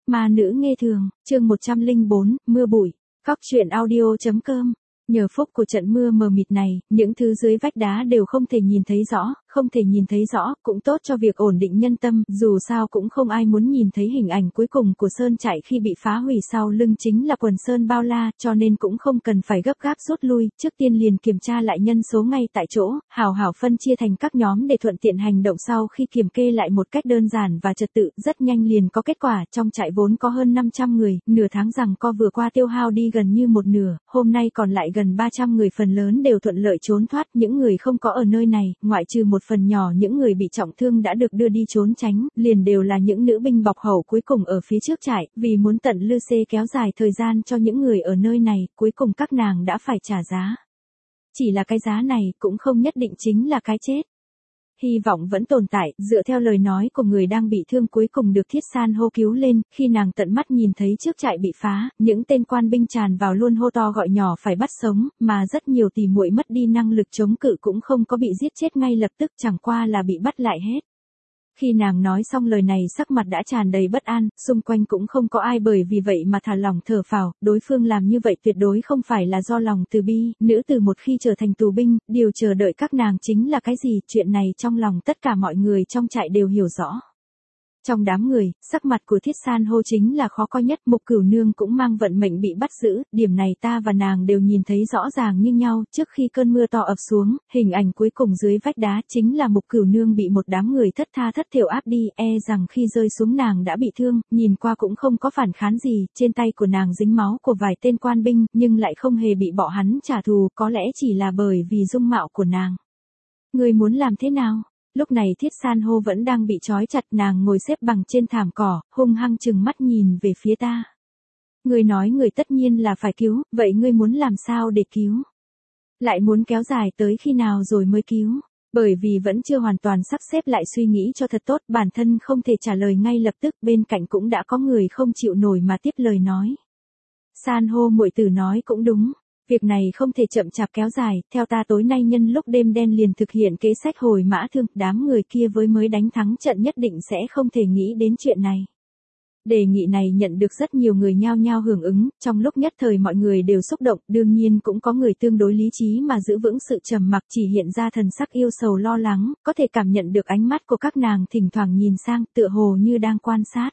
Ma nữ nghe thường, chương 104, mưa bụi. Cóc truyện audio.com. Nhờ phúc của trận mưa mờ mịt này, những thứ dưới vách đá đều không thể nhìn thấy rõ, cũng tốt cho việc ổn định nhân tâm, dù sao cũng không ai muốn nhìn thấy hình ảnh cuối cùng của Sơn Trại khi bị phá hủy, sau lưng chính là quần sơn bao la, cho nên cũng không cần phải gấp gáp rút lui, trước tiên liền kiểm tra lại nhân số ngay tại chỗ, hào hảo phân chia thành các nhóm để thuận tiện hành động sau khi kiểm kê lại một cách đơn giản và trật tự, rất nhanh liền có kết quả, trong trại vốn có hơn 500 người, nửa tháng rằng co vừa qua tiêu hao đi gần như một nửa, hôm nay còn lại gần 300 người, phần lớn đều thuận lợi trốn thoát, những người không có ở nơi này, ngoại trừ một phần nhỏ những người bị trọng thương đã được đưa đi trốn tránh, liền đều là những nữ binh bọc hậu cuối cùng ở phía trước trại, vì muốn tận lư xê kéo dài thời gian cho những người ở nơi này, cuối cùng các nàng đã phải trả giá. Chỉ là cái giá này cũng không nhất định chính là cái chết. Hy vọng vẫn tồn tại, dựa theo lời nói của người đang bị thương cuối cùng được Thiết San hô cứu lên, khi nàng tận mắt nhìn thấy trước trại bị phá, những tên quan binh tràn vào luôn hô to gọi nhỏ phải bắt sống, mà rất nhiều tỉ muội mất đi năng lực chống cự cũng không có bị giết chết ngay lập tức, chẳng qua là bị bắt lại hết. Khi nàng nói xong lời này sắc mặt đã tràn đầy bất an, xung quanh cũng không có ai bởi vì vậy mà thả lỏng thở phào, đối phương làm như vậy tuyệt đối không phải là do lòng từ bi, nữ từ một khi trở thành tù binh, điều chờ đợi các nàng chính là cái gì, chuyện này trong lòng tất cả mọi người trong trại đều hiểu rõ. Trong đám người, sắc mặt của Thiết San hô chính là khó coi nhất, Mục Cửu Nương cũng mang vận mệnh bị bắt giữ, điểm này ta và nàng đều nhìn thấy rõ ràng như nhau, trước khi cơn mưa to ập xuống, hình ảnh cuối cùng dưới vách đá chính là Mục Cửu Nương bị một đám người thất tha thất thểu áp đi, rằng khi rơi xuống nàng đã bị thương, nhìn qua cũng không có phản kháng gì, trên tay của nàng dính máu của vài tên quan binh, nhưng lại không hề bị bọn hắn trả thù, có lẽ chỉ là bởi vì dung mạo của nàng. Người muốn làm thế nào? Lúc này Thiết San hô vẫn đang bị trói chặt, nàng ngồi xếp bằng trên thảm cỏ, hung hăng chừng mắt nhìn về phía ta. Ngươi nói người tất nhiên là phải cứu, vậy ngươi muốn làm sao để cứu? Lại muốn kéo dài tới khi nào rồi mới cứu? Bởi vì vẫn chưa hoàn toàn sắp xếp lại suy nghĩ cho thật tốt, bản thân không thể trả lời ngay lập tức, bên cạnh cũng đã có người không chịu nổi mà tiếp lời nói. San hô muội tử nói cũng đúng. Việc này không thể chậm chạp kéo dài, theo ta tối nay nhân lúc đêm đen liền thực hiện kế sách hồi mã thương, đám người kia với mới đánh thắng trận nhất định sẽ không thể nghĩ đến chuyện này. Đề nghị này nhận được rất nhiều người nhao nhao hưởng ứng, trong lúc nhất thời mọi người đều xúc động, đương nhiên cũng có người tương đối lý trí mà giữ vững sự trầm mặc, chỉ hiện ra thần sắc yêu sầu lo lắng, có thể cảm nhận được ánh mắt của các nàng thỉnh thoảng nhìn sang, tựa hồ như đang quan sát.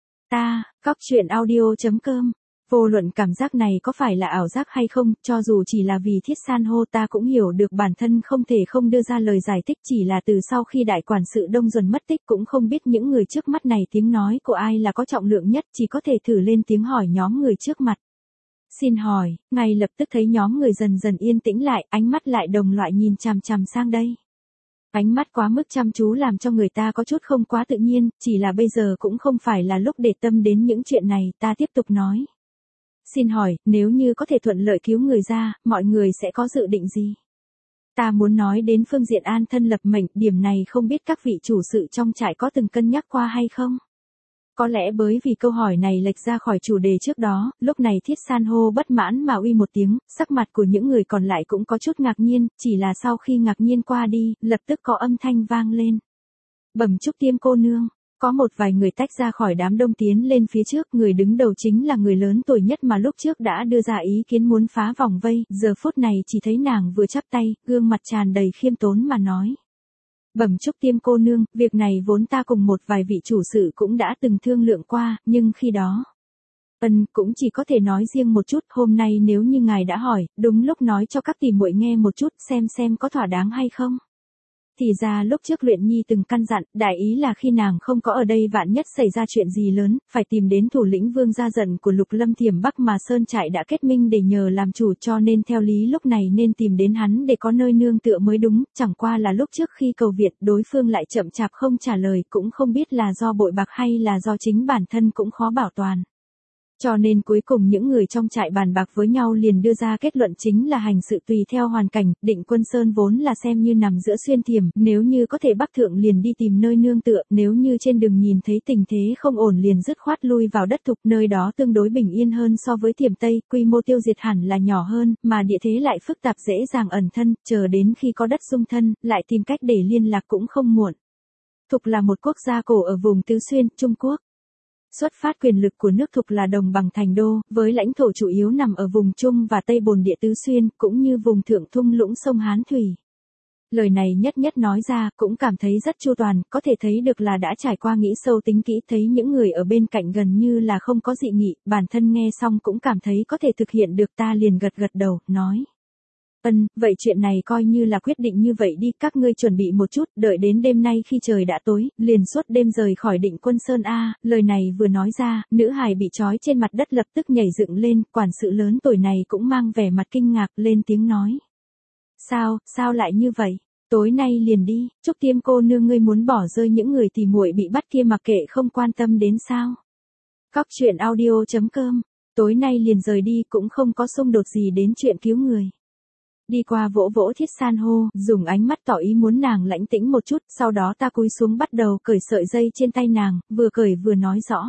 Cóc truyện audio.com. Vô luận cảm giác này có phải là ảo giác hay không, cho dù chỉ là vì Thiết San hô ta cũng hiểu được bản thân không thể không đưa ra lời giải thích, chỉ là từ sau khi đại quản sự Đông Duẩn mất tích cũng không biết những người trước mắt này tiếng nói của ai là có trọng lượng nhất, chỉ có thể thử lên tiếng hỏi nhóm người trước mặt. Xin hỏi, ngay lập tức thấy nhóm người dần dần yên tĩnh lại, ánh mắt lại đồng loại nhìn chằm chằm sang đây. Ánh mắt quá mức chăm chú làm cho người ta có chút không quá tự nhiên, chỉ là bây giờ cũng không phải là lúc để tâm đến những chuyện này, ta tiếp tục nói. Xin hỏi, nếu như có thể thuận lợi cứu người ra, mọi người sẽ có dự định gì? Ta muốn nói đến phương diện an thân lập mệnh, điểm này không biết các vị chủ sự trong trại có từng cân nhắc qua hay không? Có lẽ bởi vì câu hỏi này lệch ra khỏi chủ đề trước đó, lúc này Thiết San hô bất mãn mà uy một tiếng, sắc mặt của những người còn lại cũng có chút ngạc nhiên, chỉ là sau khi ngạc nhiên qua đi, lập tức có âm thanh vang lên. Bẩm Trúc Tiêm cô nương. Có một vài người tách ra khỏi đám đông tiến lên phía trước, người đứng đầu chính là người lớn tuổi nhất mà lúc trước đã đưa ra ý kiến muốn phá vòng vây, giờ phút này chỉ thấy nàng vừa chắp tay, gương mặt tràn đầy khiêm tốn mà nói. Bẩm Trúc Tiêm cô nương, việc này vốn ta cùng một vài vị chủ sự cũng đã từng thương lượng qua, nhưng khi đó... cũng chỉ có thể nói riêng một chút, hôm nay nếu như ngài đã hỏi, đúng lúc nói cho các tỷ muội nghe một chút xem có thỏa đáng hay không. Thì ra lúc trước Luyện Nhi từng căn dặn, đại ý là khi nàng không có ở đây vạn nhất xảy ra chuyện gì lớn, phải tìm đến thủ lĩnh Vương gia giận của Lục Lâm Thiểm Bắc mà Sơn Trại đã kết minh để nhờ làm chủ, cho nên theo lý lúc này nên tìm đến hắn để có nơi nương tựa mới đúng, chẳng qua là lúc trước khi cầu viện đối phương lại chậm chạp không trả lời, cũng không biết là do bội bạc hay là do chính bản thân cũng khó bảo toàn. Cho nên cuối cùng những người trong trại bàn bạc với nhau liền đưa ra kết luận chính là hành sự tùy theo hoàn cảnh, Định Quân Sơn vốn là xem như nằm giữa xuyên thiểm, nếu như có thể bắc thượng liền đi tìm nơi nương tựa, nếu như trên đường nhìn thấy tình thế không ổn liền dứt khoát lui vào đất thục, nơi đó tương đối bình yên hơn so với Thiểm Tây, quy mô tiêu diệt hẳn là nhỏ hơn, mà địa thế lại phức tạp dễ dàng ẩn thân, chờ đến khi có đất dung thân, lại tìm cách để liên lạc cũng không muộn. Thục là một quốc gia cổ ở vùng Tứ Xuyên, Trung Quốc. Xuất phát quyền lực của nước Thục là đồng bằng thành đô, với lãnh thổ chủ yếu nằm ở vùng Trung và Tây Bồn Địa Tứ Xuyên, cũng như vùng thượng thung lũng sông Hán Thủy. Lời này nhất nhất nói ra, cũng cảm thấy rất chu toàn, có thể thấy được là đã trải qua nghĩ sâu tính kỹ, thấy những người ở bên cạnh gần như là không có dị nghị, bản thân nghe xong cũng cảm thấy có thể thực hiện được, ta liền gật gật đầu, nói. Vậy chuyện này coi như là quyết định như vậy đi, các ngươi chuẩn bị một chút, đợi đến đêm nay khi trời đã tối, liền suốt đêm rời khỏi Định Quân Sơn a. Lời này vừa nói ra, nữ hài bị trói trên mặt đất lập tức nhảy dựng lên, quản sự lớn tuổi này cũng mang vẻ mặt kinh ngạc, lên tiếng nói. Sao lại như vậy? Tối nay liền đi, Trúc Tiêm cô nương ngươi muốn bỏ rơi những người tỉ muội bị bắt kia mặc kệ không quan tâm đến sao? Cóc truyện audio.com, tối nay liền rời đi cũng không có xung đột gì đến chuyện cứu người. Đi qua vỗ vỗ Thiết San hô, dùng ánh mắt tỏ ý muốn nàng lãnh tĩnh một chút, sau đó ta cúi xuống bắt đầu cởi sợi dây trên tay nàng, vừa cởi vừa nói rõ.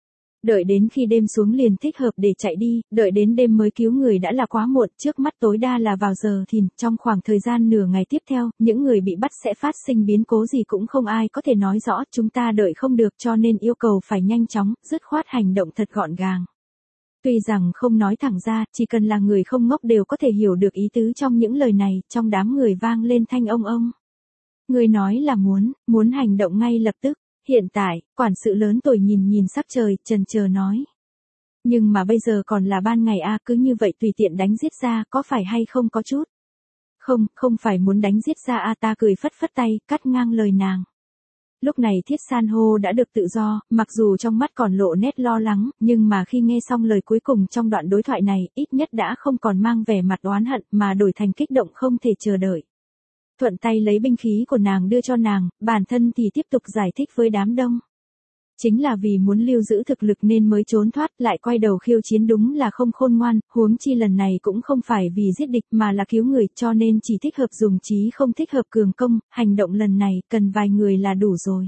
Đợi đến khi đêm xuống liền thích hợp để chạy đi, đợi đến đêm mới cứu người đã là quá muộn, trước mắt tối đa là vào giờ thìn, trong khoảng thời gian nửa ngày tiếp theo, những người bị bắt sẽ phát sinh biến cố gì cũng không ai có thể nói rõ, chúng ta đợi không được cho nên yêu cầu phải nhanh chóng, dứt khoát hành động thật gọn gàng. Tuy rằng không nói thẳng ra, chỉ cần là người không ngốc đều có thể hiểu được ý tứ trong những lời này, trong đám người vang lên thanh ông. Người nói là muốn hành động ngay lập tức. Hiện tại, quản sự lớn tuổi nhìn sắc trời, chần chờ nói. Nhưng mà bây giờ còn là ban ngày a, cứ như vậy tùy tiện đánh giết ra, có phải hay không có chút? Không phải muốn đánh giết ra a, ta cười phất phất tay, cắt ngang lời nàng. Lúc này Thiết San hô đã được tự do, mặc dù trong mắt còn lộ nét lo lắng, nhưng mà khi nghe xong lời cuối cùng trong đoạn đối thoại này, ít nhất đã không còn mang vẻ mặt oán hận mà đổi thành kích động không thể chờ đợi. Thuận tay lấy binh khí của nàng đưa cho nàng, bản thân thì tiếp tục giải thích với đám đông. Chính là vì muốn lưu giữ thực lực nên mới trốn thoát, lại quay đầu khiêu chiến đúng là không khôn ngoan, huống chi lần này cũng không phải vì giết địch mà là cứu người, cho nên chỉ thích hợp dùng trí không thích hợp cường công, hành động lần này cần vài người là đủ rồi.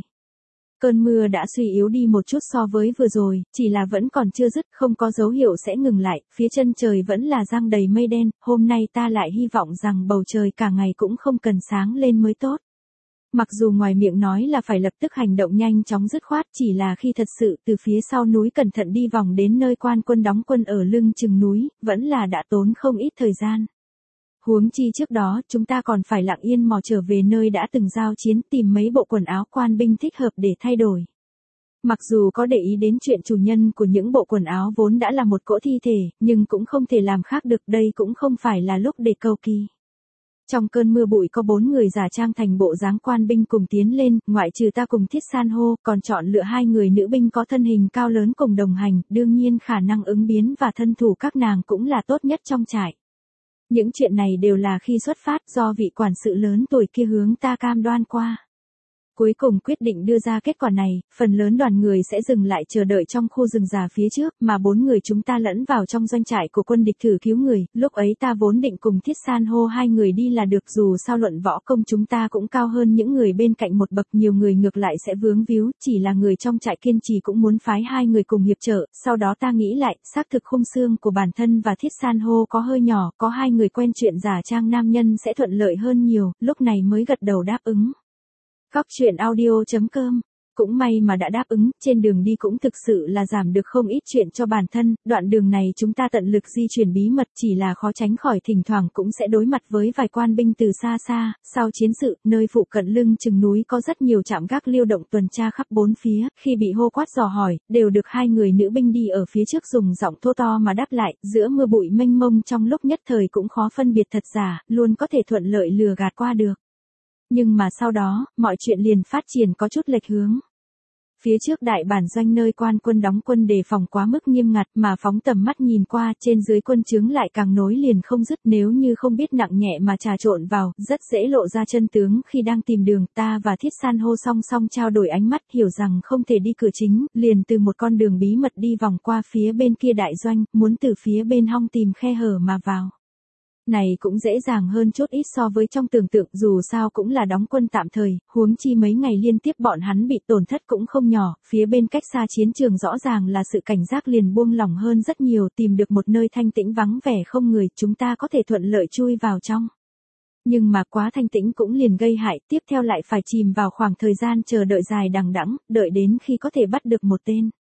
Cơn mưa đã suy yếu đi một chút so với vừa rồi, chỉ là vẫn còn chưa dứt, không có dấu hiệu sẽ ngừng lại, phía chân trời vẫn là giăng đầy mây đen, hôm nay ta lại hy vọng rằng bầu trời cả ngày cũng không cần sáng lên mới tốt. Mặc dù ngoài miệng nói là phải lập tức hành động nhanh chóng dứt khoát, chỉ là khi thật sự từ phía sau núi cẩn thận đi vòng đến nơi quan quân đóng quân ở lưng chừng núi, vẫn là đã tốn không ít thời gian. Huống chi trước đó, chúng ta còn phải lặng yên mò trở về nơi đã từng giao chiến, tìm mấy bộ quần áo quan binh thích hợp để thay đổi. Mặc dù có để ý đến chuyện chủ nhân của những bộ quần áo vốn đã là một cỗ thi thể, nhưng cũng không thể làm khác được, đây cũng không phải là lúc để cầu kỳ. Trong cơn mưa bụi có 4 người giả trang thành bộ dáng quan binh cùng tiến lên, ngoại trừ ta cùng Thiết San hô, còn chọn lựa 2 người nữ binh có thân hình cao lớn cùng đồng hành, đương nhiên khả năng ứng biến và thân thủ các nàng cũng là tốt nhất trong trại. Những chuyện này đều là khi xuất phát do vị quản sự lớn tuổi kia hướng ta cam đoan qua. Cuối cùng quyết định đưa ra kết quả này, phần lớn đoàn người sẽ dừng lại chờ đợi trong khu rừng già phía trước, mà 4 người chúng ta lẫn vào trong doanh trại của quân địch thử cứu người, lúc ấy ta vốn định cùng Thiết San hô 2 người đi là được, dù sao luận võ công chúng ta cũng cao hơn những người bên cạnh một bậc, nhiều người ngược lại sẽ vướng víu, chỉ là người trong trại kiên trì cũng muốn phái 2 người cùng hiệp trợ, sau đó ta nghĩ lại, xác thực khung xương của bản thân và Thiết San hô có hơi nhỏ, có 2 người quen chuyện giả trang nam nhân sẽ thuận lợi hơn nhiều, lúc này mới gật đầu đáp ứng. Cóc truyện audio.com, cũng may mà đã đáp ứng, trên đường đi cũng thực sự là giảm được không ít chuyện cho bản thân, đoạn đường này chúng ta tận lực di chuyển bí mật, chỉ là khó tránh khỏi thỉnh thoảng cũng sẽ đối mặt với vài quan binh từ xa xa, sau chiến sự, nơi phụ cận lưng chừng núi có rất nhiều trạm gác lưu động tuần tra khắp 4 phía, khi bị hô quát dò hỏi, đều được 2 người nữ binh đi ở phía trước dùng giọng thô to mà đáp lại, giữa mưa bụi mênh mông trong lúc nhất thời cũng khó phân biệt thật giả, luôn có thể thuận lợi lừa gạt qua được. Nhưng mà sau đó, mọi chuyện liền phát triển có chút lệch hướng. Phía trước đại bản doanh nơi quan quân đóng quân đề phòng quá mức nghiêm ngặt mà phóng tầm mắt nhìn qua, trên dưới quân trướng lại càng nối liền không dứt, nếu như không biết nặng nhẹ mà trà trộn vào, rất dễ lộ ra chân tướng. Khi đang tìm đường, ta và Thiết San hô song song trao đổi ánh mắt, hiểu rằng không thể đi cửa chính, liền từ một con đường bí mật đi vòng qua phía bên kia đại doanh, muốn từ phía bên hông tìm khe hở mà vào. Này cũng dễ dàng hơn chút ít so với trong tưởng tượng, dù sao cũng là đóng quân tạm thời, huống chi mấy ngày liên tiếp bọn hắn bị tổn thất cũng không nhỏ, phía bên cách xa chiến trường rõ ràng là sự cảnh giác liền buông lỏng hơn rất nhiều, tìm được một nơi thanh tĩnh vắng vẻ không người, chúng ta có thể thuận lợi chui vào trong. Nhưng mà quá thanh tĩnh cũng liền gây hại, tiếp theo lại phải chìm vào khoảng thời gian chờ đợi dài đằng đẵng, đợi đến khi có thể bắt được một tên.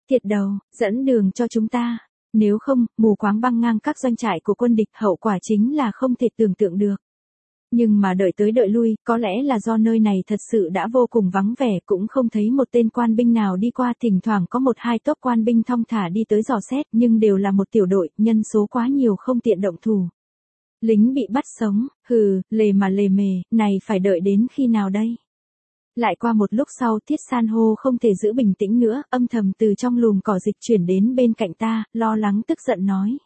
Thiệt đầu, dẫn đường cho chúng ta. Nếu không, mù quáng băng ngang các doanh trại của quân địch, hậu quả chính là không thể tưởng tượng được. Nhưng mà đợi tới đợi lui, có lẽ là do nơi này thật sự đã vô cùng vắng vẻ, cũng không thấy một tên quan binh nào đi qua, thỉnh thoảng có một hai tốp quan binh thong thả đi tới dò xét, nhưng đều là một tiểu đội, nhân số quá nhiều không tiện động thủ. Lính bị bắt sống, hừ, lề mà lề mề, này phải đợi đến khi nào đây? Lại qua một lúc sau, Thiết San hô không thể giữ bình tĩnh nữa, âm thầm từ trong lùm cỏ dịch chuyển đến bên cạnh ta, lo lắng tức giận nói.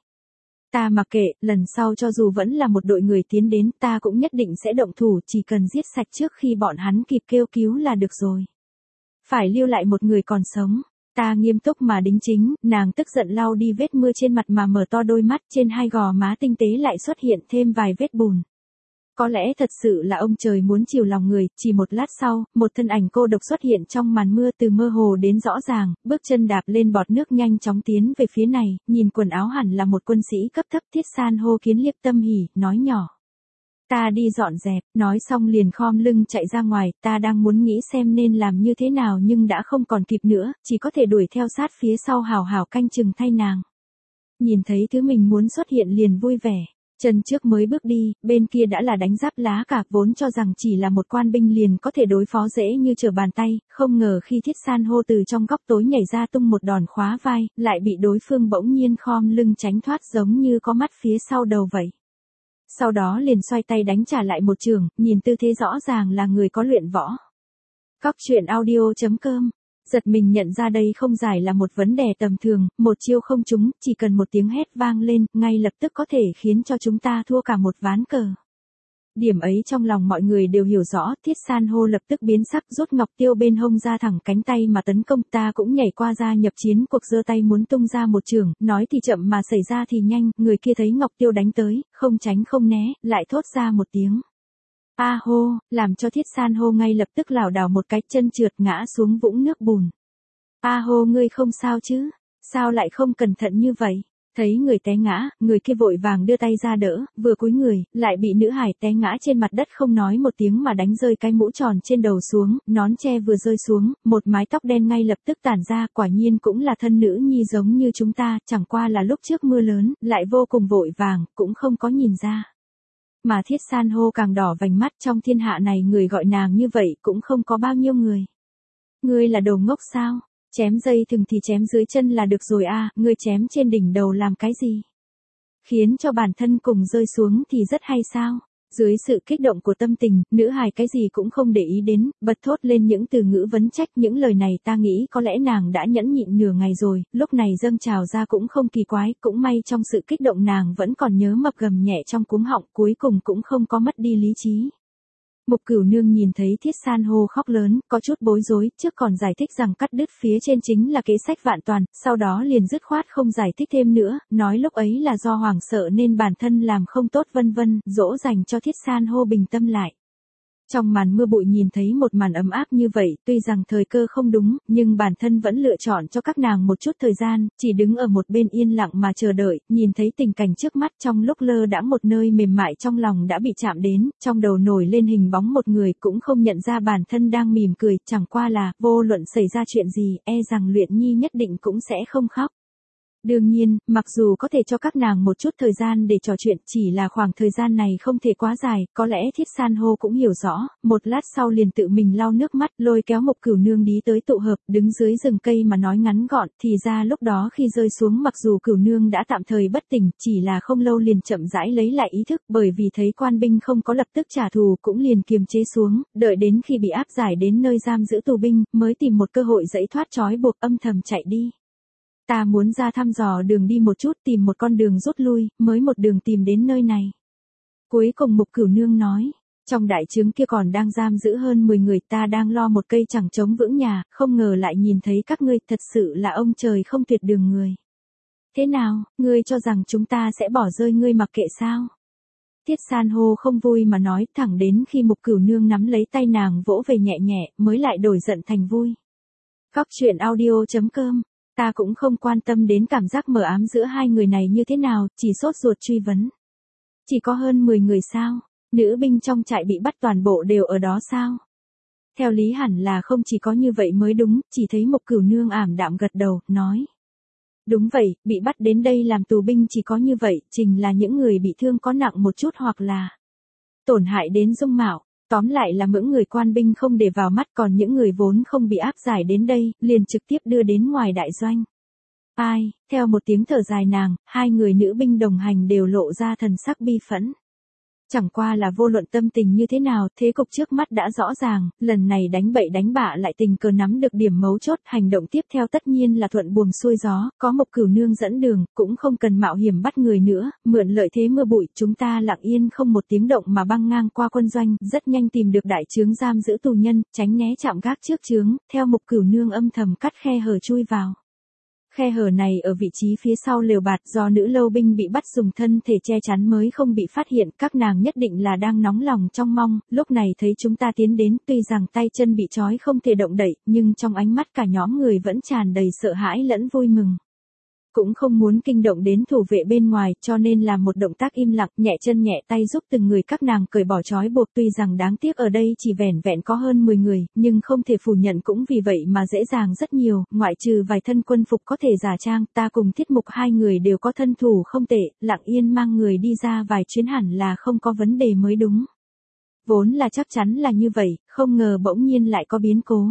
Ta mặc kệ, lần sau cho dù vẫn là một đội người tiến đến, ta cũng nhất định sẽ động thủ, chỉ cần giết sạch trước khi bọn hắn kịp kêu cứu là được rồi. Phải lưu lại một người còn sống. Ta nghiêm túc mà đính chính, nàng tức giận lau đi vết mưa trên mặt mà mở to đôi mắt, trên hai gò má tinh tế lại xuất hiện thêm vài vết bùn. Có lẽ thật sự là ông trời muốn chiều lòng người, chỉ một lát sau, một thân ảnh cô độc xuất hiện trong màn mưa, từ mơ hồ đến rõ ràng, bước chân đạp lên bọt nước nhanh chóng tiến về phía này, nhìn quần áo hẳn là một quân sĩ cấp thấp. Thiết San hô kiến liếc tâm hỉ, nói nhỏ. Ta đi dọn dẹp, nói xong liền khom lưng chạy ra ngoài, ta đang muốn nghĩ xem nên làm như thế nào nhưng đã không còn kịp nữa, chỉ có thể đuổi theo sát phía sau hào hào canh chừng thay nàng. Nhìn thấy thứ mình muốn xuất hiện liền vui vẻ. Chân trước mới bước đi, bên kia đã là đánh giáp lá cả, vốn cho rằng chỉ là một quan binh liền có thể đối phó dễ như trở bàn tay, không ngờ khi Thiết San hô từ trong góc tối nhảy ra tung một đòn khóa vai, lại bị đối phương bỗng nhiên khom lưng tránh thoát giống như có mắt phía sau đầu vậy. Sau đó liền xoay tay đánh trả lại một trường, nhìn tư thế rõ ràng là người có luyện võ. Cóc truyện audio.com. Giật mình nhận ra đây không phải là một vấn đề tầm thường, một chiêu không trúng, chỉ cần một tiếng hét vang lên, ngay lập tức có thể khiến cho chúng ta thua cả một ván cờ. Điểm ấy trong lòng mọi người đều hiểu rõ, Thiết San hô lập tức biến sắc, rút ngọc tiêu bên hông ra thẳng cánh tay mà tấn công. Ta cũng nhảy qua ra nhập chiến cuộc, giơ tay muốn tung ra một chưởng, nói thì chậm mà xảy ra thì nhanh, người kia thấy ngọc tiêu đánh tới, không tránh không né, lại thốt ra một tiếng. A hô, làm cho Thiết San hô ngay lập tức lảo đảo một cái, chân trượt ngã xuống vũng nước bùn. A hô, ngươi không sao chứ? Sao lại không cẩn thận như vậy? Thấy người té ngã, người kia vội vàng đưa tay ra đỡ, vừa cúi người, lại bị nữ hải té ngã trên mặt đất không nói một tiếng mà đánh rơi cái mũ tròn trên đầu xuống, nón che vừa rơi xuống, một mái tóc đen ngay lập tức tản ra, quả nhiên cũng là thân nữ nhi giống như chúng ta, chẳng qua là lúc trước mưa lớn, lại vô cùng vội vàng, cũng không có nhìn ra. Mà Thiết San hô càng đỏ vành mắt, trong thiên hạ này người gọi nàng như vậy cũng không có bao nhiêu người. Ngươi là đồ ngốc sao? Chém dây thừng thì chém dưới chân là được rồi à, ngươi chém trên đỉnh đầu làm cái gì? Khiến cho bản thân cùng rơi xuống thì rất hay sao? Dưới sự kích động của tâm tình, nữ hài cái gì cũng không để ý đến, bật thốt lên những từ ngữ vấn trách. Những lời này ta nghĩ có lẽ nàng đã nhẫn nhịn nửa ngày rồi, lúc này dâng trào ra cũng không kỳ quái, cũng may trong sự kích động nàng vẫn còn nhớ mập gầm nhẹ trong cuống họng, cuối cùng cũng không có mất đi lý trí. Mục Cửu Nương nhìn thấy Thiết San hô khóc lớn, có chút bối rối, trước còn giải thích rằng cắt đứt phía trên chính là kế sách vạn toàn, sau đó liền dứt khoát không giải thích thêm nữa, nói lúc ấy là do hoảng sợ nên bản thân làm không tốt vân vân, dỗ dành cho Thiết San hô bình tâm lại. Trong màn mưa bụi nhìn thấy một màn ấm áp như vậy, tuy rằng thời cơ không đúng, nhưng bản thân vẫn lựa chọn cho các nàng một chút thời gian, chỉ đứng ở một bên yên lặng mà chờ đợi, nhìn thấy tình cảnh trước mắt, trong lúc lơ đãng một nơi mềm mại trong lòng đã bị chạm đến, trong đầu nổi lên hình bóng một người, cũng không nhận ra bản thân đang mỉm cười, chẳng qua là, vô luận xảy ra chuyện gì, e rằng Luyện Nhi nhất định cũng sẽ không khóc. Đương nhiên, mặc dù có thể cho các nàng một chút thời gian để trò chuyện, chỉ là khoảng thời gian này không thể quá dài, có lẽ Thiết San hô cũng hiểu rõ, một lát sau liền tự mình lau nước mắt, lôi kéo Mục Cửu Nương đi tới tụ hợp, đứng dưới rừng cây mà nói ngắn gọn, thì ra lúc đó khi rơi xuống mặc dù Cửu Nương đã tạm thời bất tỉnh, chỉ là không lâu liền chậm rãi lấy lại ý thức, bởi vì thấy quan binh không có lập tức trả thù, cũng liền kiềm chế xuống, đợi đến khi bị áp giải đến nơi giam giữ tù binh, mới tìm một cơ hội giãy thoát trói buộc, âm thầm chạy đi. Ta muốn ra thăm dò đường đi một chút, tìm một con đường rút lui, mới một đường tìm đến nơi này. Cuối cùng Mục Cửu Nương nói, trong đại trướng kia còn đang giam giữ hơn 10 người, ta đang lo một cây chẳng chống vững nhà, không ngờ lại nhìn thấy các ngươi, thật sự là ông trời không tuyệt đường người. Thế nào, ngươi cho rằng chúng ta sẽ bỏ rơi ngươi mặc kệ sao? Thiết San hô không vui mà nói, thẳng đến khi Mục Cửu Nương nắm lấy tay nàng vỗ về nhẹ nhẹ, mới lại đổi giận thành vui. Cóc truyện audio.com. Ta cũng không quan tâm đến cảm giác mờ ám giữa hai người này như thế nào, chỉ sốt ruột truy vấn. Chỉ có hơn 10 người sao? Nữ binh trong trại bị bắt toàn bộ đều ở đó sao? Theo lý hẳn là không chỉ có như vậy mới đúng, chỉ thấy Mục Cửu Nương ảm đạm gật đầu, nói. Đúng vậy, bị bắt đến đây làm tù binh chỉ có như vậy, chính là những người bị thương có nặng một chút hoặc là tổn hại đến dung mạo. Tóm lại là những người quan binh không để vào mắt, còn những người vốn không bị áp giải đến đây, liền trực tiếp đưa đến ngoài đại doanh. Ai, theo một tiếng thở dài nàng, hai người nữ binh đồng hành đều lộ ra thần sắc bi phẫn. Chẳng qua là vô luận tâm tình như thế nào, thế cục trước mắt đã rõ ràng, lần này đánh bậy đánh bạ lại tình cờ nắm được điểm mấu chốt, hành động tiếp theo tất nhiên là thuận buồm xuôi gió, có Mục Cửu Nương dẫn đường, cũng không cần mạo hiểm bắt người nữa, mượn lợi thế mưa bụi, chúng ta lặng yên không một tiếng động mà băng ngang qua quân doanh, rất nhanh tìm được đại trướng giam giữ tù nhân, tránh né chạm gác trước trướng, theo Mục Cửu Nương âm thầm cắt khe hở chui vào. Khe hở này ở vị trí phía sau lều bạt, do nữ lâu binh bị bắt dùng thân thể che chắn mới không bị phát hiện, các nàng nhất định là đang nóng lòng trong mong, lúc này thấy chúng ta tiến đến, tuy rằng tay chân bị trói không thể động đậy, nhưng trong ánh mắt cả nhóm người vẫn tràn đầy sợ hãi lẫn vui mừng. Cũng không muốn kinh động đến thủ vệ bên ngoài, cho nên làm một động tác im lặng, nhẹ chân nhẹ tay giúp từng người các nàng cởi bỏ trói buộc, tuy rằng đáng tiếc ở đây chỉ vẻn vẹn có hơn 10 người, nhưng không thể phủ nhận cũng vì vậy mà dễ dàng rất nhiều, ngoại trừ vài thân quân phục có thể giả trang, ta cùng Tiết Mục hai người đều có thân thủ không tệ, lặng yên mang người đi ra vài chuyến hẳn là không có vấn đề mới đúng. Vốn là chắc chắn là như vậy, không ngờ bỗng nhiên lại có biến cố.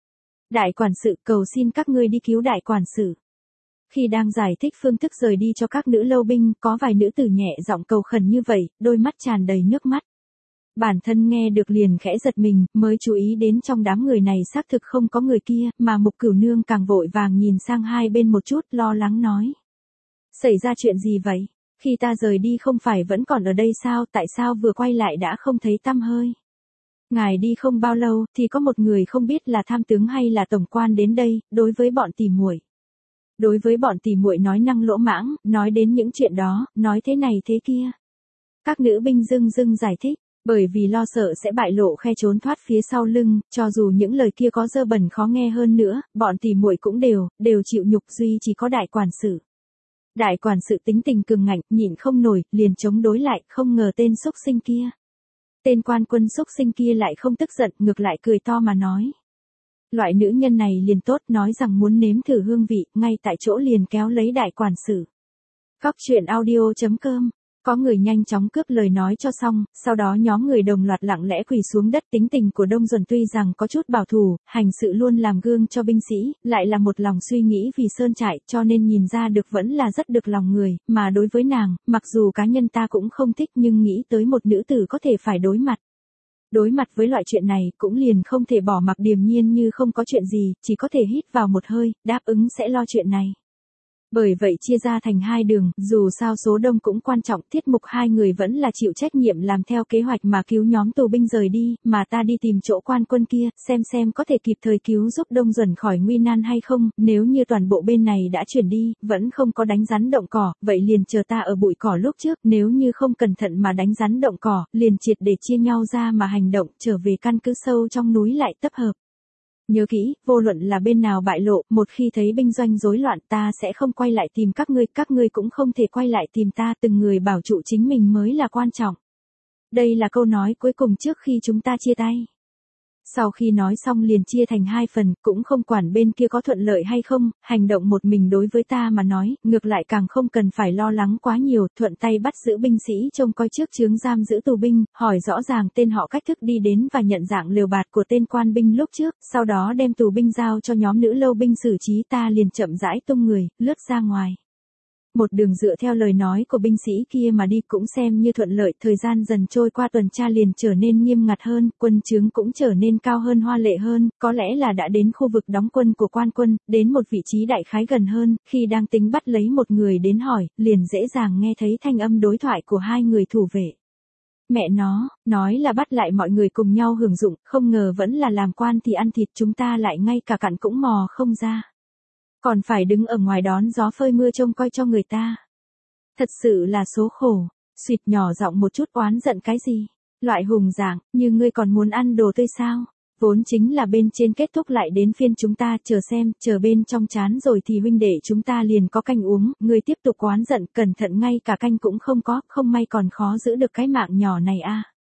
Đại quản sự, cầu xin các ngươi đi cứu đại quản sự. Khi đang giải thích phương thức rời đi cho các nữ lâu binh, có vài nữ tử nhẹ giọng cầu khẩn như vậy, đôi mắt tràn đầy nước mắt. Bản thân nghe được liền khẽ giật mình, mới chú ý đến trong đám người này xác thực không có người kia, mà Mục Cửu Nương càng vội vàng nhìn sang hai bên một chút, lo lắng nói. Xảy ra chuyện gì vậy? Khi ta rời đi không phải vẫn còn ở đây sao, tại sao vừa quay lại đã không thấy tăm hơi? Ngài đi không bao lâu, thì có một người không biết là tham tướng hay là tổng quan đến đây, đối với bọn tỉ muội. Đối với bọn tỉ muội nói năng lỗ mãng, nói đến những chuyện đó, nói thế này thế kia. Các nữ binh dưng dưng giải thích, bởi vì lo sợ sẽ bại lộ khe trốn thoát phía sau lưng, cho dù những lời kia có dơ bẩn khó nghe hơn nữa, bọn tỉ muội cũng đều chịu nhục, duy chỉ có đại quản sự. Đại quản sự tính tình cường ngạnh, nhịn không nổi, liền chống đối lại, không ngờ tên xúc sinh kia. Tên quan quân xúc sinh kia lại không tức giận, ngược lại cười to mà nói. Loại nữ nhân này liền tốt, nói rằng muốn nếm thử hương vị, ngay tại chỗ liền kéo lấy đại quản sự. Góc truyện audio.com. Có người nhanh chóng cướp lời nói cho xong, sau đó nhóm người đồng loạt lặng lẽ quỳ xuống đất. Tính tình của Đông Duẩn tuy rằng có chút bảo thủ, hành sự luôn làm gương cho binh sĩ, lại là một lòng suy nghĩ vì sơn trại, cho nên nhìn ra được vẫn là rất được lòng người, mà đối với nàng, mặc dù cá nhân ta cũng không thích nhưng nghĩ tới một nữ tử có thể phải đối mặt. Đối mặt với loại chuyện này, cũng liền không thể bỏ mặc điềm nhiên như không có chuyện gì, chỉ có thể hít vào một hơi, đáp ứng sẽ lo chuyện này. Bởi vậy chia ra thành hai đường, dù sao số đông cũng quan trọng, Tiết Mục hai người vẫn là chịu trách nhiệm làm theo kế hoạch mà cứu nhóm tù binh rời đi, mà ta đi tìm chỗ quan quân kia, xem có thể kịp thời cứu giúp Đông Duẩn khỏi nguy nan hay không, nếu như toàn bộ bên này đã chuyển đi, vẫn không có đánh rắn động cỏ, vậy liền chờ ta ở bụi cỏ lúc trước, nếu như không cẩn thận mà đánh rắn động cỏ, liền triệt để chia nhau ra mà hành động, trở về căn cứ sâu trong núi lại tập hợp. Nhớ kỹ, vô luận là bên nào bại lộ, một khi thấy binh doanh rối loạn ta sẽ không quay lại tìm các ngươi cũng không thể quay lại tìm ta, từng người bảo trụ chính mình mới là quan trọng. Đây là câu nói cuối cùng trước khi chúng ta chia tay. Sau khi nói xong liền chia thành hai phần, cũng không quản bên kia có thuận lợi hay không, hành động một mình đối với ta mà nói, ngược lại càng không cần phải lo lắng quá nhiều, thuận tay bắt giữ binh sĩ trông coi trước chướng giam giữ tù binh, hỏi rõ ràng tên họ cách thức đi đến và nhận dạng lều bạt của tên quan binh lúc trước, sau đó đem tù binh giao cho nhóm nữ lâu binh xử trí, ta liền chậm rãi tung người, lướt ra ngoài. Một đường dựa theo lời nói của binh sĩ kia mà đi cũng xem như thuận lợi, thời gian dần trôi qua tuần tra liền trở nên nghiêm ngặt hơn, quân trướng cũng trở nên cao hơn hoa lệ hơn, có lẽ là đã đến khu vực đóng quân của quan quân, đến một vị trí đại khái gần hơn, khi đang tính bắt lấy một người đến hỏi, liền dễ dàng nghe thấy thanh âm đối thoại của hai người thủ vệ. Mẹ nó, nói là bắt lại mọi người cùng nhau hưởng dụng, không ngờ vẫn là làm quan thì ăn thịt, chúng ta lại ngay cả cặn cũng mò không ra. Còn phải đứng ở ngoài đón gió phơi mưa trông coi cho người ta. Thật sự là số khổ. Xuyệt nhỏ giọng một chút oán giận cái gì. Loại hùng dạng, như ngươi còn muốn ăn đồ tươi sao? Vốn chính là bên trên kết thúc lại đến phiên chúng ta, chờ xem, chờ bên trong chán rồi thì huynh đệ chúng ta liền có canh uống, ngươi tiếp tục oán giận, cẩn thận ngay cả canh cũng không có, không may còn khó giữ được cái mạng nhỏ này a.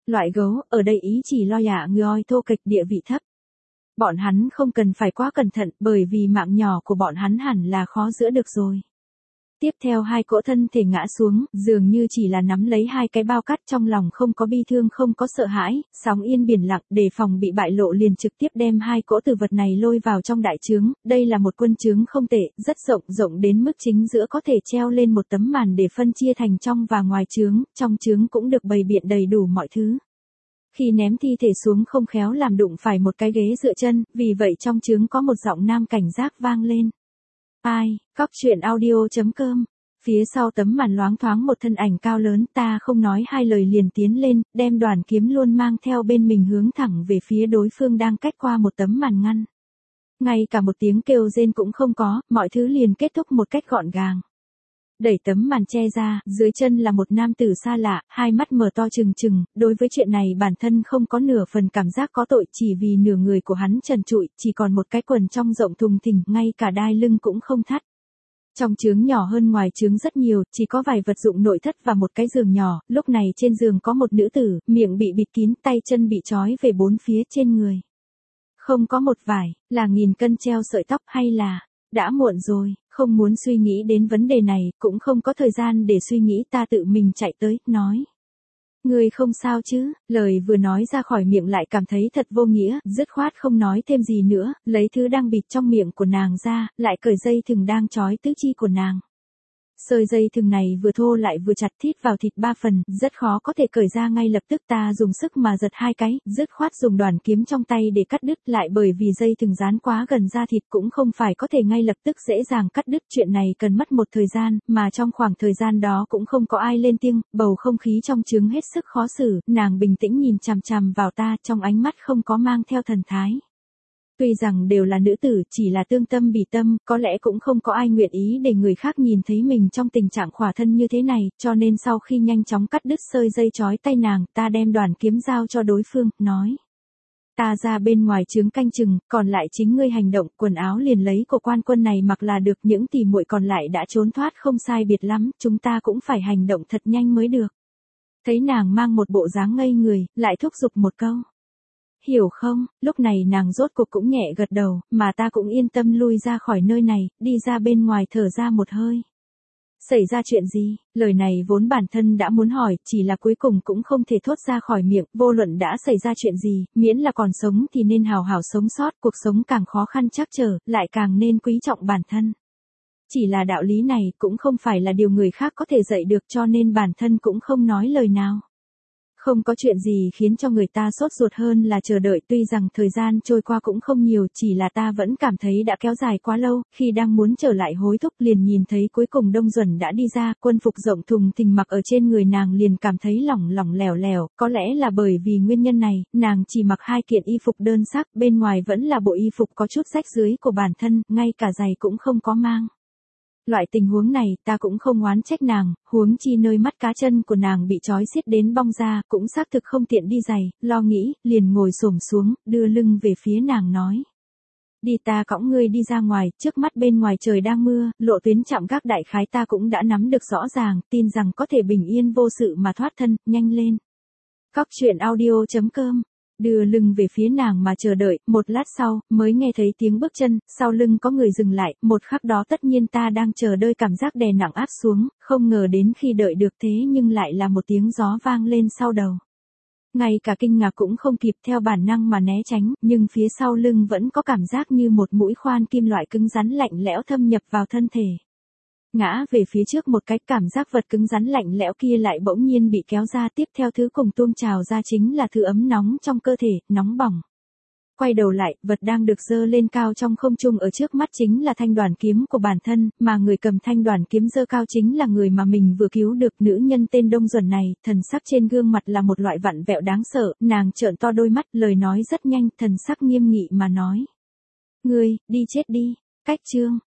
Loại gấu, ở đây ý chỉ lo dạ người thô kịch địa vị thấp. Bọn hắn không cần phải quá cẩn thận bởi vì mạng nhỏ của bọn hắn hẳn là khó giữ được rồi. Tiếp theo hai cỗ thân thể ngã xuống, dường như chỉ là nắm lấy hai cái bao cát, trong lòng không có bi thương không có sợ hãi, sóng yên biển lặng, để phòng bị bại lộ liền trực tiếp đem hai cỗ tử vật này lôi vào trong đại trướng. Đây là một quân trướng không tệ, rất rộng, rộng đến mức chính giữa có thể treo lên một tấm màn để phân chia thành trong và ngoài trướng, trong trướng cũng được bày biện đầy đủ mọi thứ. Khi ném thi thể xuống không khéo làm đụng phải một cái ghế dựa chân, vì vậy trong trướng có một giọng nam cảnh giác vang lên. Ai, cóc truyện audio.com. Phía sau tấm màn loáng thoáng một thân ảnh cao lớn, ta không nói hai lời liền tiến lên, đem đoàn kiếm luôn mang theo bên mình hướng thẳng về phía đối phương đang cách qua một tấm màn ngăn. Ngay cả một tiếng kêu rên cũng không có, mọi thứ liền kết thúc một cách gọn gàng. Đẩy tấm màn che ra, dưới chân là một nam tử xa lạ, hai mắt mở to trừng trừng, đối với chuyện này bản thân không có nửa phần cảm giác có tội, chỉ vì nửa người của hắn trần trụi, chỉ còn một cái quần trong rộng thùng thình, ngay cả đai lưng cũng không thắt. Trong trướng nhỏ hơn ngoài trướng rất nhiều, chỉ có vài vật dụng nội thất và một cái giường nhỏ, lúc này trên giường có một nữ tử, miệng bị bịt kín, tay chân bị trói về bốn phía trên người. Không có một vải, là nghìn cân treo sợi tóc hay là... Đã muộn rồi, không muốn suy nghĩ đến vấn đề này, cũng không có thời gian để suy nghĩ, ta tự mình chạy tới, nói. Người không sao chứ, lời vừa nói ra khỏi miệng lại cảm thấy thật vô nghĩa, dứt khoát không nói thêm gì nữa, lấy thứ đang bịt trong miệng của nàng ra, lại cởi dây thừng đang trói tứ chi của nàng. Sợi dây thừng này vừa thô lại vừa chặt thít vào thịt ba phần, rất khó có thể cởi ra ngay lập tức, ta dùng sức mà giật hai cái, dứt khoát dùng đoàn kiếm trong tay để cắt đứt lại, bởi vì dây thừng dán quá gần da thịt cũng không phải có thể ngay lập tức dễ dàng cắt đứt, chuyện này cần mất một thời gian, mà trong khoảng thời gian đó cũng không có ai lên tiếng, bầu không khí trong trướng hết sức khó xử, nàng bình tĩnh nhìn chằm chằm vào ta, trong ánh mắt không có mang theo thần thái. Tuy rằng đều là nữ tử, chỉ là tương tâm bỉ tâm, có lẽ cũng không có ai nguyện ý để người khác nhìn thấy mình trong tình trạng khỏa thân như thế này, cho nên sau khi nhanh chóng cắt đứt sợi dây trói tay nàng, ta đem đoàn kiếm giao cho đối phương, nói. Ta ra bên ngoài trướng canh chừng, còn lại chính ngươi hành động, quần áo liền lấy của quan quân này mặc là được, những tỷ muội còn lại đã trốn thoát không sai biệt lắm, chúng ta cũng phải hành động thật nhanh mới được. Thấy nàng mang một bộ dáng ngây người, lại thúc giục một câu. Hiểu không, lúc này nàng rốt cuộc cũng nhẹ gật đầu, mà ta cũng yên tâm lui ra khỏi nơi này, đi ra bên ngoài thở ra một hơi. Xảy ra chuyện gì? Lời này vốn bản thân đã muốn hỏi, chỉ là cuối cùng cũng không thể thốt ra khỏi miệng, vô luận đã xảy ra chuyện gì, miễn là còn sống thì nên hào hào sống sót, cuộc sống càng khó khăn trắc trở, lại càng nên quý trọng bản thân. Chỉ là đạo lý này cũng không phải là điều người khác có thể dạy được, cho nên bản thân cũng không nói lời nào. Không có chuyện gì khiến cho người ta sốt ruột hơn là chờ đợi, tuy rằng thời gian trôi qua cũng không nhiều, chỉ là ta vẫn cảm thấy đã kéo dài quá lâu, khi đang muốn trở lại hối thúc liền nhìn thấy cuối cùng Đông Duẩn đã đi ra, quân phục rộng thùng thình mặc ở trên người nàng liền cảm thấy lỏng lỏng lẻo lẻo, có lẽ là bởi vì nguyên nhân này, nàng chỉ mặc hai kiện y phục đơn sắc, bên ngoài vẫn là bộ y phục có chút rách dưới của bản thân, ngay cả giày cũng không có mang. Loại tình huống này ta cũng không oán trách nàng, huống chi nơi mắt cá chân của nàng bị trói xiết đến bong ra, cũng xác thực không tiện đi giày, lo nghĩ, liền ngồi xổm xuống, đưa lưng về phía nàng nói. Đi, ta cõng ngươi đi ra ngoài, trước mắt bên ngoài trời đang mưa, lộ tuyến chạm gác đại khái ta cũng đã nắm được rõ ràng, tin rằng có thể bình yên vô sự mà thoát thân, nhanh lên. Cóc truyện audio.com. Đưa lưng về phía nàng mà chờ đợi, một lát sau, mới nghe thấy tiếng bước chân, sau lưng có người dừng lại, một khắc đó tất nhiên ta đang chờ đợi, cảm giác đè nặng áp xuống, không ngờ đến khi đợi được thế nhưng lại là một tiếng gió vang lên sau đầu. Ngay cả kinh ngạc cũng không kịp, theo bản năng mà né tránh, nhưng phía sau lưng vẫn có cảm giác như một mũi khoan kim loại cứng rắn lạnh lẽo thâm nhập vào thân thể. Ngã về phía trước một cái, cảm giác vật cứng rắn lạnh lẽo kia lại bỗng nhiên bị kéo ra, tiếp theo thứ cùng tuôn trào ra chính là thứ ấm nóng trong cơ thể, nóng bỏng. Quay đầu lại, vật đang được giơ lên cao trong không trung ở trước mắt chính là thanh đoàn kiếm của bản thân, mà người cầm thanh đoàn kiếm giơ cao chính là người mà mình vừa cứu được, nữ nhân tên Đông Duẩn này, thần sắc trên gương mặt là một loại vặn vẹo đáng sợ, nàng trợn to đôi mắt, lời nói rất nhanh, thần sắc nghiêm nghị mà nói. Ngươi, đi chết đi, cách chương.